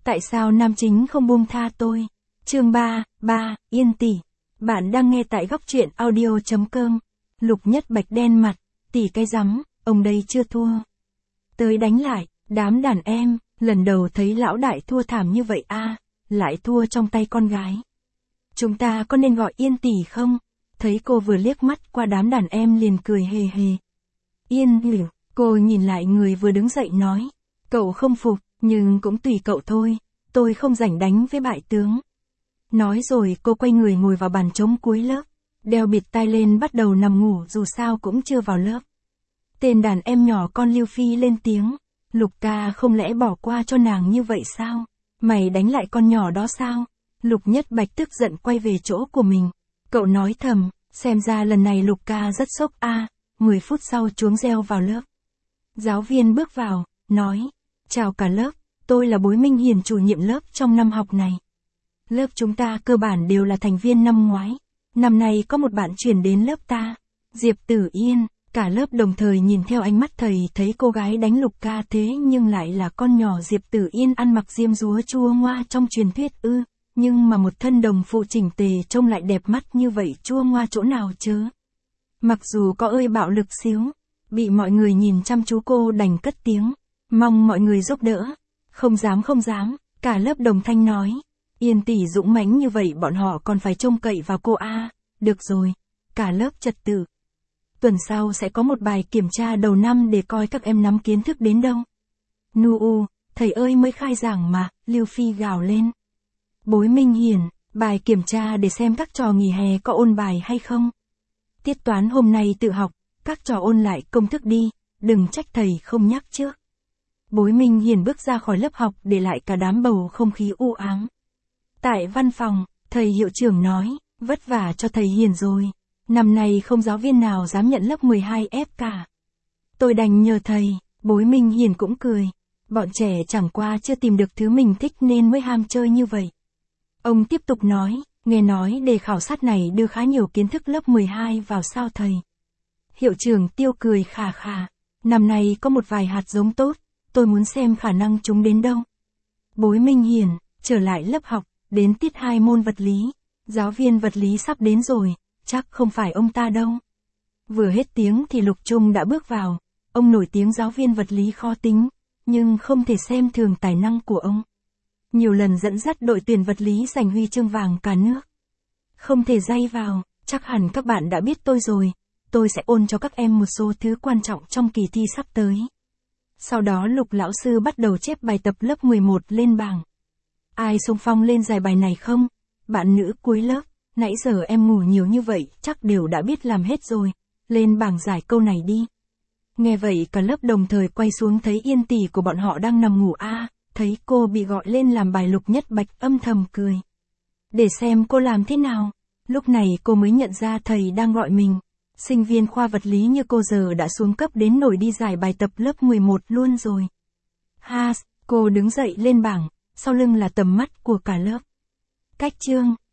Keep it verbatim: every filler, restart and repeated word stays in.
Tại sao nam chính không buông tha tôi? Chương ba, ba, Yên tỷ. Bạn đang nghe tại góc truyện audio chấm com. Lục Nhất Bạch đen mặt, tỷ cái rắm, ông đây chưa thua. Tới đánh lại, đám đàn em, lần đầu thấy lão đại thua thảm như vậy a, à, lại thua trong tay con gái. Chúng ta có nên gọi Yên tỷ không? Thấy cô vừa liếc mắt qua đám đàn em liền cười hề hề. Yên tỷ, cô nhìn lại người vừa đứng dậy nói. Cậu không phục, nhưng cũng tùy cậu thôi, tôi không rảnh đánh với bại tướng. Nói rồi cô quay người ngồi vào bàn trống cuối lớp, đeo bịt tai lên bắt đầu nằm ngủ dù sao cũng chưa vào lớp. Tên đàn em nhỏ con Lưu Phi lên tiếng, Lục ca không lẽ bỏ qua cho nàng như vậy sao? Mày đánh lại con nhỏ đó sao? Lục Nhất Bạch tức giận quay về chỗ của mình. Cậu nói thầm, xem ra lần này Lục ca rất sốc a. À, mười phút sau chuông reo vào lớp. Giáo viên bước vào, nói, chào cả lớp, tôi là Bối Minh Hiền chủ nhiệm lớp trong năm học này. Lớp chúng ta cơ bản đều là thành viên năm ngoái. Năm nay có một bạn chuyển đến lớp ta, Diệp Tử Yên. Cả lớp đồng thời nhìn theo ánh mắt thầy thấy cô gái đánh Lục ca thế nhưng lại là con nhỏ Diệp Tử Yên ăn mặc diêm dúa chua ngoa trong truyền thuyết ư. Nhưng mà một thân đồng phụ chỉnh tề trông lại đẹp mắt như vậy chua ngoa chỗ nào chớ. Mặc dù có ơi bạo lực xíu, bị mọi người nhìn chăm chú cô đành cất tiếng, mong mọi người giúp đỡ. Không dám không dám, cả lớp đồng thanh nói. Yên tỷ dũng mãnh như vậy bọn họ còn phải trông cậy vào cô a. À. Được rồi, cả lớp trật tự. Tuần sau sẽ có một bài kiểm tra đầu năm để coi các em nắm kiến thức đến đâu. Nu u, thầy ơi mới khai giảng mà, Lưu Phi gào lên. Bối Minh Hiền, bài kiểm tra để xem các trò nghỉ hè có ôn bài hay không. Tiết toán hôm nay tự học, các trò ôn lại công thức đi, đừng trách thầy không nhắc trước. Bối Minh Hiền bước ra khỏi lớp học để lại cả đám bầu không khí u ám. Tại văn phòng, thầy hiệu trưởng nói, vất vả cho thầy Hiền rồi. Năm nay không giáo viên nào dám nhận lớp mười hai F cả. Tôi đành nhờ thầy, Bối Minh Hiền cũng cười. Bọn trẻ chẳng qua chưa tìm được thứ mình thích nên mới ham chơi như vậy. Ông tiếp tục nói, nghe nói đề khảo sát này đưa khá nhiều kiến thức lớp mười hai vào sao thầy. Hiệu trưởng Tiêu cười khà khà, năm nay có một vài hạt giống tốt, tôi muốn xem khả năng chúng đến đâu. Bối Minh Hiền, trở lại lớp học, đến tiết hai môn vật lý. Giáo viên vật lý sắp đến rồi, chắc không phải ông ta đâu. Vừa hết tiếng thì Lục Trung đã bước vào, ông nổi tiếng giáo viên vật lý khó tính, nhưng không thể xem thường tài năng của ông. Nhiều lần dẫn dắt đội tuyển vật lý giành huy chương vàng cả nước. Không thể day vào, chắc hẳn các bạn đã biết tôi rồi, tôi sẽ ôn cho các em một số thứ quan trọng trong kỳ thi sắp tới. Sau đó Lục lão sư bắt đầu chép bài tập lớp mười một lên bảng. Ai xung phong lên giải bài này không? Bạn nữ cuối lớp, nãy giờ em ngủ nhiều như vậy, chắc đều đã biết làm hết rồi. Lên bảng giải câu này đi. Nghe vậy cả lớp đồng thời quay xuống thấy Yên tỷ của bọn họ đang nằm ngủ a, à, thấy cô bị gọi lên làm bài Lục Nhất Bạch âm thầm cười. Để xem cô làm thế nào. Lúc này cô mới nhận ra thầy đang gọi mình. Sinh viên khoa vật lý như cô giờ đã xuống cấp đến nổi đi giải bài tập lớp mười một luôn rồi. Ha, cô đứng dậy lên bảng, sau lưng là tầm mắt của cả lớp. Cách chương.